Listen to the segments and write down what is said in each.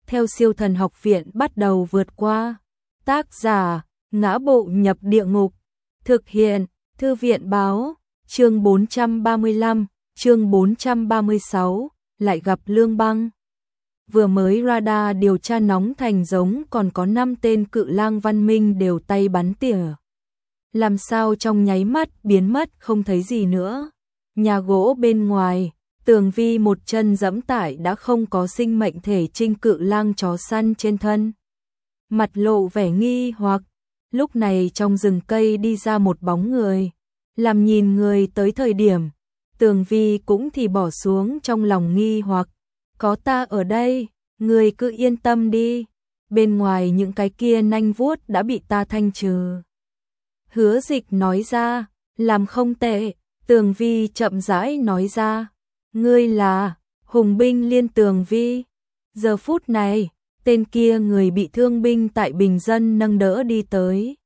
theo Siêu Thần Học Viện bắt đầu vượt qua. Tác giả: Ngã Bộ Nhập Địa Ngục. Thực hiện: Thư viện báo. Chương 435, chương 436, lại gặp Lương Băng. Vừa mới radar điều tra nóng thành giống còn có 5 tên cự lang văn minh đều tay bắn tỉa. Làm sao trong nháy mắt biến mất không thấy gì nữa. Nhà gỗ bên ngoài, Tường Vi một chân giẫm tại đã không có sinh mệnh thể trinh cự lang chó săn trên thân. Mặt lộ vẻ nghi hoặc, lúc này trong rừng cây đi ra một bóng người. Làm nhìn người tới thời điểm, Tường Vi cũng thì bỏ xuống trong lòng nghi hoặc. Có ta ở đây, người cứ yên tâm đi. Bên ngoài những cái kia nanh vuốt đã bị ta thanh trừ. Hứa Dịch nói ra, làm không tệ. Tường Vi chậm rãi nói ra, ngươi là Hùng binh Liên Tường Vi. Giờ phút này, tên kia người bị thương binh tại bình dân nâng đỡ đi tới.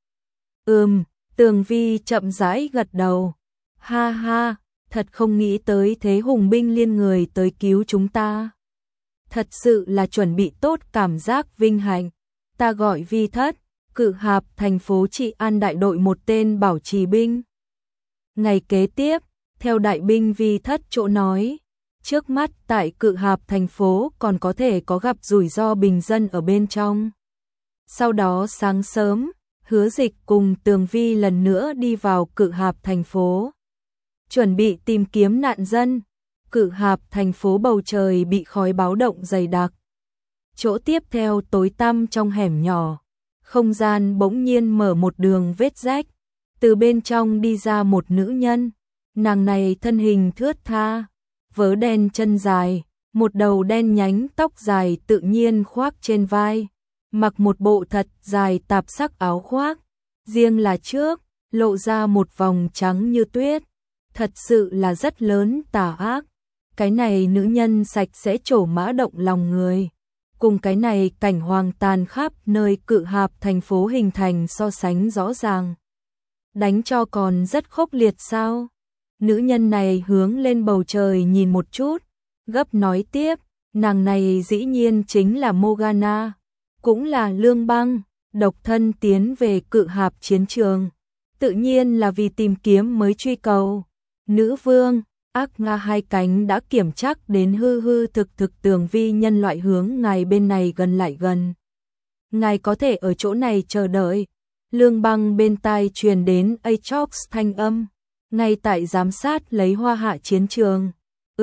Tường Vi chậm rãi gật đầu. Ha ha, thật không nghĩ tới thế Hùng binh Liên người tới cứu chúng ta. Thật sự là chuẩn bị tốt cảm giác vinh hạnh. Ta gọi Vi Thất, Cự Hạp thành phố trị an đại đội một tên bảo trì binh. Ngày kế tiếp, theo đại binh Vi Thất chỗ nói, trước mắt tại Cự Hạp thành phố còn có thể có gặp rủi ro bình dân ở bên trong. Sau đó sáng sớm, Hứa Dịch cùng Tường Vi lần nữa đi vào Cự Hạp thành phố, chuẩn bị tìm kiếm nạn dân. Cự Hạp thành phố bầu trời bị khói báo động dày đặc. Chỗ tiếp theo tối tăm trong hẻm nhỏ, không gian bỗng nhiên mở một đường vết rách, từ bên trong đi ra một nữ nhân. Nàng này thân hình thướt tha, vớ đen chân dài, một đầu đen nhánh tóc dài tự nhiên khoác trên vai, mặc một bộ thật dài tạp sắc áo khoác, riêng là trước lộ ra một vòng trắng như tuyết, thật sự là rất lớn tà ác. Cái này nữ nhân sạch sẽ trổ mã động lòng người, cùng cái này cảnh hoang tàn khắp nơi Cự Hạp thành phố hình thành so sánh rõ ràng. Đánh cho còn rất khốc liệt sao? Nữ nhân này hướng lên bầu trời nhìn một chút, gấp nói tiếp, nàng này dĩ nhiên chính là Morgana, cũng là Lương Băng, độc thân tiến về Cự Hạp chiến trường, tự nhiên là vì tìm kiếm mới truy cầu. Nữ vương, ác nga hai cánh đã kiểm chắc đến hư hư thực thực. Tường Vi nhân loại hướng ngài bên này gần lại gần. Ngài có thể ở chỗ này chờ đợi. Lương Băng bên tai truyền đến Aatrox thanh âm, ngay tại giám sát lấy Hoa Hạ chiến trường.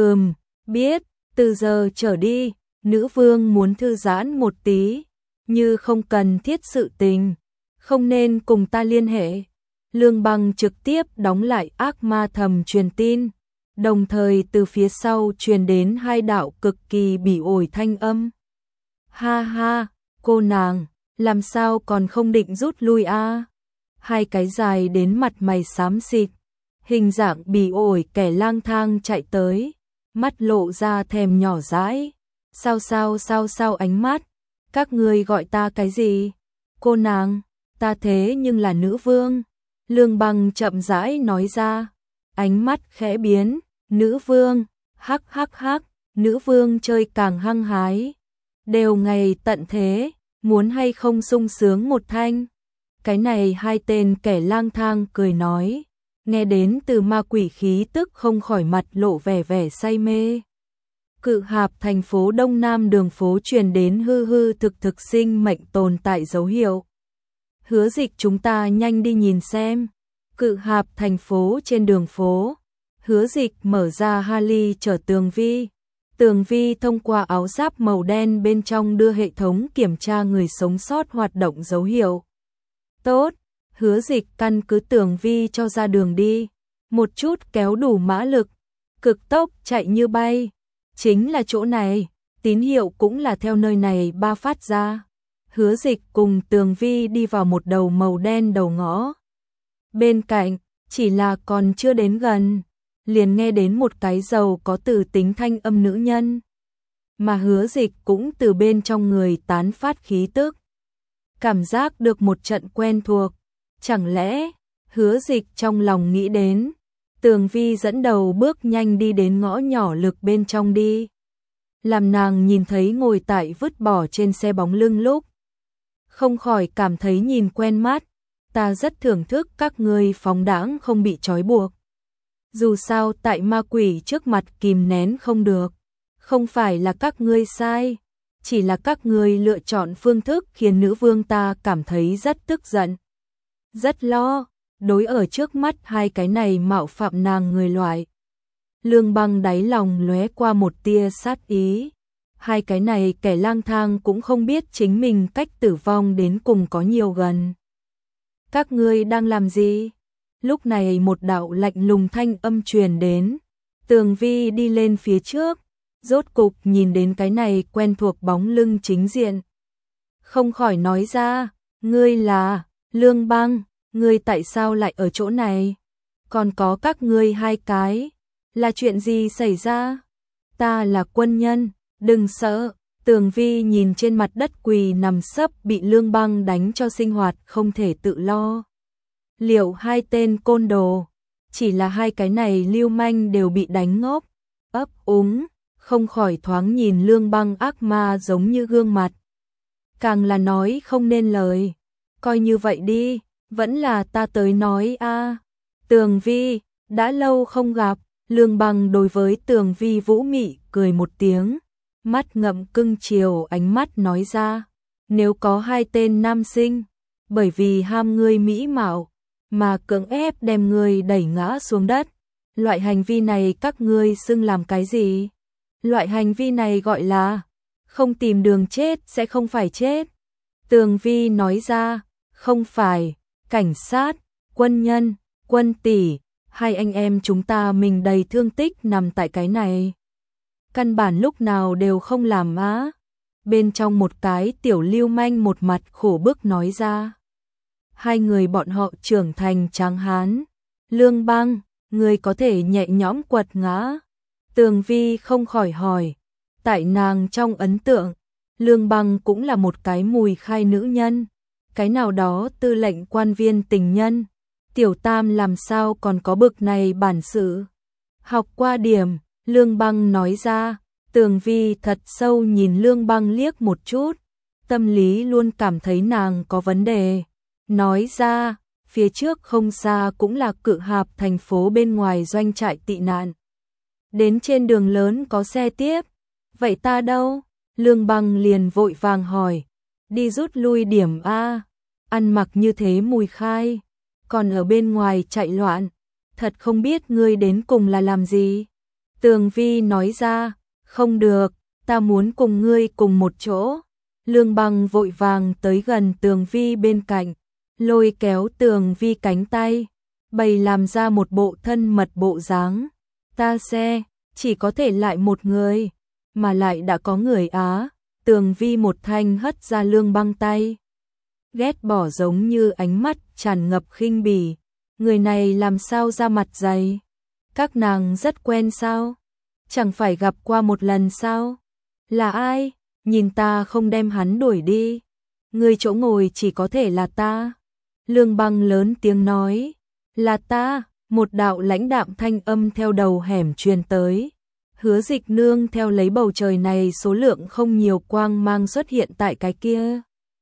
Biết, từ giờ trở đi, nữ vương muốn thư giãn một tí, như không cần thiết sự tình, không nên cùng ta liên hệ. Lương Băng trực tiếp đóng lại ác ma thầm truyền tin, đồng thời từ phía sau truyền đến hai đạo cực kỳ bỉ ổi thanh âm. Ha ha, cô nàng, làm sao còn không định rút lui a? Hai cái dài đến mặt mày xám xịt, hình dạng bỉ ổi kẻ lang thang chạy tới, mắt lộ ra thèm nhỏ dãi. Sao ánh mắt, các ngươi gọi ta cái gì? Cô nàng, ta thế nhưng là nữ vương. Lương Băng chậm rãi nói ra, ánh mắt khẽ biến. Nữ vương, hắc, nữ vương chơi càng hăng hái. Đều ngày tận thế, muốn hay không sung sướng một thanh. Cái này hai tên kẻ lang thang cười nói, nghe đến từ ma quỷ khí tức không khỏi mặt lộ vẻ say mê. Cự Hạp thành phố Đông Nam đường phố truyền đến hư hư thực sinh mệnh tồn tại dấu hiệu. Hứa Dịch, chúng ta nhanh đi nhìn xem. Cự Hạp thành phố trên đường phố, Hứa Dịch mở ra Harley chở Tường Vi. Tường Vi thông qua áo giáp màu đen bên trong đưa hệ thống kiểm tra người sống sót hoạt động dấu hiệu. Tốt, Hứa Dịch căn cứ Tường Vi cho ra đường đi, một chút kéo đủ mã lực, cực tốc chạy như bay. Chính là chỗ này, tín hiệu cũng là theo nơi này ba phát ra. Hứa Dịch cùng Tường Vi đi vào một đầu màu đen đầu ngõ. Bên cạnh, chỉ là còn chưa đến gần, liền nghe đến một cái giàu có từ tính thanh âm nữ nhân. Mà Hứa Dịch cũng từ bên trong người tán phát khí tức. Cảm giác được một trận quen thuộc. Chẳng lẽ, Hứa Dịch trong lòng nghĩ đến. Tường Vi dẫn đầu bước nhanh đi đến ngõ nhỏ lực bên trong đi. làm nàng nhìn thấy ngồi tại vứt bỏ trên xe bóng lưng lúc. Không khỏi cảm thấy nhìn quen mắt, ta rất thưởng thức các ngươi phóng đãng không bị trói buộc. Dù sao tại ma quỷ trước mặt kìm nén không được, không phải là các ngươi sai, chỉ là các ngươi lựa chọn phương thức khiến nữ vương ta cảm thấy rất tức giận. Rất lo, đối ở trước mắt hai cái này mạo phạm nàng người loại. Lương Băng đáy lòng lóe qua một tia sát ý. Hai cái này kẻ lang thang cũng không biết chính mình cách tử vong đến cùng có nhiều gần. Các ngươi đang làm gì? Lúc này một đạo lạnh lùng thanh âm truyền đến. Tường Vi đi lên phía trước, rốt cục nhìn đến cái này quen thuộc bóng lưng chính diện. Không khỏi nói ra, ngươi là Lương Băng, ngươi tại sao lại ở chỗ này? Còn có các ngươi hai cái, là chuyện gì xảy ra? Ta là quân nhân, đừng sợ. Tường Vi nhìn trên mặt đất quỳ nằm sấp bị Lương Băng đánh cho sinh hoạt không thể tự lo. Liệu hai tên côn đồ, chỉ là hai cái này lưu manh đều bị đánh ngốc, ấp úng, không khỏi thoáng nhìn Lương Băng ác ma giống như gương mặt. Càng là nói không nên lời, coi như vậy đi, vẫn là ta tới nói a. Tường Vi, đã lâu không gặp. Lương Băng đối với Tường Vi vũ mị cười một tiếng, mắt ngậm cưng chiều ánh mắt nói ra, nếu có hai tên nam sinh, bởi vì ham ngươi mỹ mạo, mà cưỡng ép đem ngươi đẩy ngã xuống đất, loại hành vi này các ngươi xưng làm cái gì? Loại hành vi này gọi là, không tìm đường chết sẽ không phải chết. Tường Vi nói ra, không phải, cảnh sát, quân nhân, quân tỷ, hai anh em chúng ta mình đầy thương tích nằm tại cái này. Căn bản lúc nào đều không làm á. Bên trong một cái tiểu lưu manh một mặt khổ bức nói ra. Hai người bọn họ trưởng thành tráng hán. Lương Băng, người có thể nhẹ nhõm quật ngã. Tường Vi không khỏi hỏi. Tại nàng trong ấn tượng, Lương Băng cũng là một cái mùi khai nữ nhân. Cái nào đó tư lệnh quan viên tình nhân. Tiểu Tam làm sao còn có bực này bản sự. Học qua điểm, Lương Băng nói ra. Tường Vi thật sâu nhìn Lương Băng liếc một chút, tâm lý luôn cảm thấy nàng có vấn đề. Nói ra, phía trước không xa cũng là Cự Hạp thành phố bên ngoài doanh trại tị nạn. Đến trên đường lớn có xe tiếp, vậy ta đâu? Lương Băng liền vội vàng hỏi, đi rút lui điểm A, ăn mặc như thế mùi khai, còn ở bên ngoài chạy loạn, thật không biết ngươi đến cùng là làm gì. Tường Vi nói ra, không được, ta muốn cùng ngươi cùng một chỗ. Lương Băng vội vàng tới gần Tường Vi bên cạnh, lôi kéo Tường Vi cánh tay, bày làm ra một bộ thân mật bộ dáng. Ta xe, chỉ có thể lại một người, mà lại đã có người á. Tường Vi một thanh hất ra Lương Băng tay, ghét bỏ giống như ánh mắt tràn ngập khinh bỉ. Người này làm sao ra mặt dày? Các nàng rất quen sao? Chẳng phải gặp qua một lần sao? Là ai? Nhìn ta không đem hắn đuổi đi. Người chỗ ngồi chỉ có thể là ta. Lương Băng lớn tiếng nói. Là ta. Một đạo lãnh đạm thanh âm theo đầu hẻm truyền tới. Hứa Dịch nương theo lấy bầu trời này số lượng không nhiều quang mang xuất hiện tại cái kia.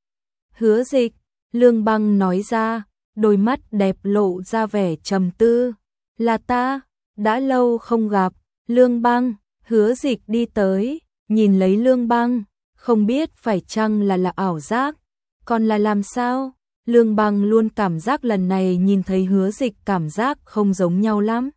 Hứa Dịch, Lương Băng nói ra, đôi mắt đẹp lộ ra vẻ trầm tư. Là ta, đã lâu không gặp. Lương Băng, Hứa Dịch đi tới, nhìn lấy Lương Băng, không biết phải chăng là ảo giác, còn là làm sao? Lương Băng luôn cảm giác lần này nhìn thấy Hứa Dịch cảm giác không giống nhau lắm.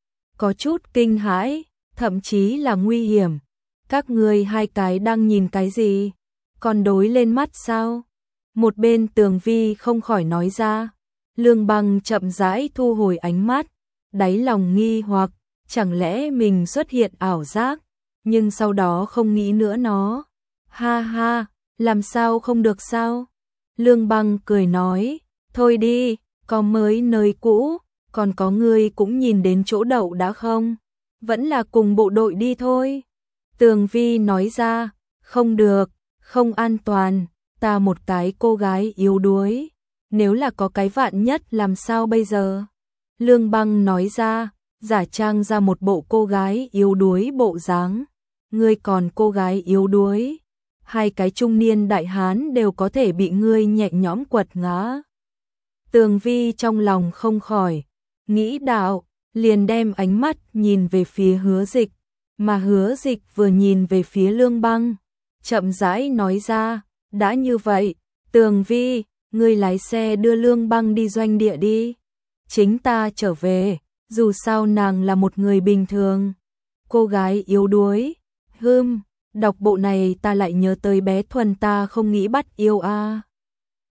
Có chút kinh hãi, thậm chí là nguy hiểm. Các ngươi hai cái đang nhìn cái gì? Còn đối lên mắt sao? Một bên Tường Vi không khỏi nói ra. Lương Băng chậm rãi thu hồi ánh mắt, đáy lòng nghi hoặc, chẳng lẽ mình xuất hiện ảo giác, nhưng sau đó không nghĩ nữa nó. Ha ha, làm sao không được sao? Lương Băng cười nói, thôi đi, có mới nơi cũ, còn có người cũng nhìn đến chỗ đậu đã không? Vẫn là cùng bộ đội đi thôi. Tường Vi nói ra, không được, không an toàn, ta một cái cô gái yếu đuối, nếu là có cái vạn nhất làm sao bây giờ? Lương Băng nói ra, giả trang ra một bộ cô gái yếu đuối bộ dáng. ngươi còn cô gái yếu đuối, hai cái trung niên đại hán đều có thể bị ngươi nhẹ nhõm quật ngã. Tường Vi trong lòng không khỏi nghĩ đạo, liền đem ánh mắt nhìn về phía Hứa Dịch, mà Hứa Dịch vừa nhìn về phía Lương Băng, chậm rãi nói ra, đã như vậy, Tường Vi, ngươi lái xe đưa Lương Băng đi doanh địa đi, chính ta trở về, dù sao nàng là một người bình thường, cô gái yếu đuối, đọc bộ này ta lại nhớ tới bé Thuần ta không nghĩ bắt yêu a.